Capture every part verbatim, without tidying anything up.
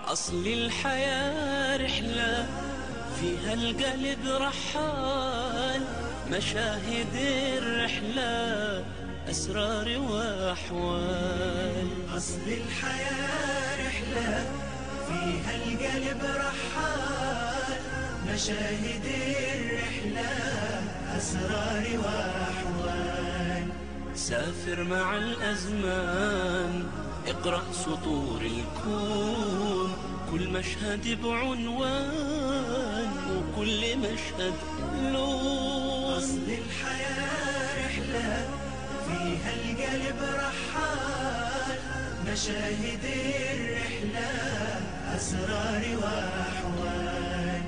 أصل الحياة رحلة فيها القلب رحال، مشاهد الرحلة أسرار وأحوال. أصل الحياة رحلة فيها القلب رحال، مشاهد الرحلة أسرار وأحوال. سافر مع الأزمان، اقرأ سطور الكون، كل مشهد بعنوان وكل مشهد لون. أصل الحياة رحلة فيها القلب رحال، مشاهد الرحلة أسرار وأحوال.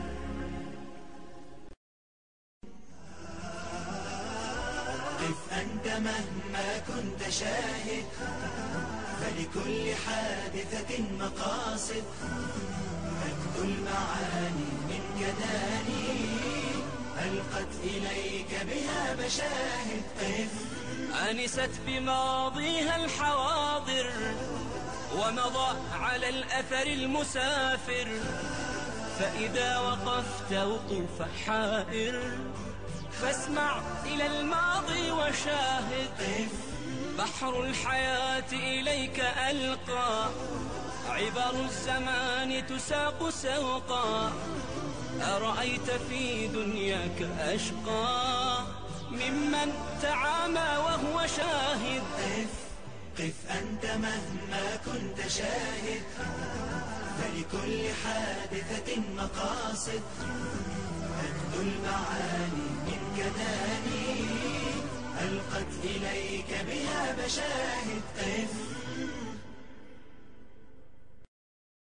قف أنت مهما كنت شاهد، فلكل حادثة مقاصد، مجد المعاني من كداني ألقت إليك بها مشاهد. قف آنست بماضيها الحواضر، ومضى على الأثر المسافر، فإذا وقفت وقوف حائر فاسمع إلى الماضي وشاهد. قف بحر الحياة إليك ألقى، عبر الزمان تساق سوقا، أرأيت في دنياك أشقى ممن تعامى وهو شاهد. قف قف أنت مهما كنت شاهد، فلكل حادثة مقاصد، مجد المعاني من كداني ألقت إليك بها مشاهد. قف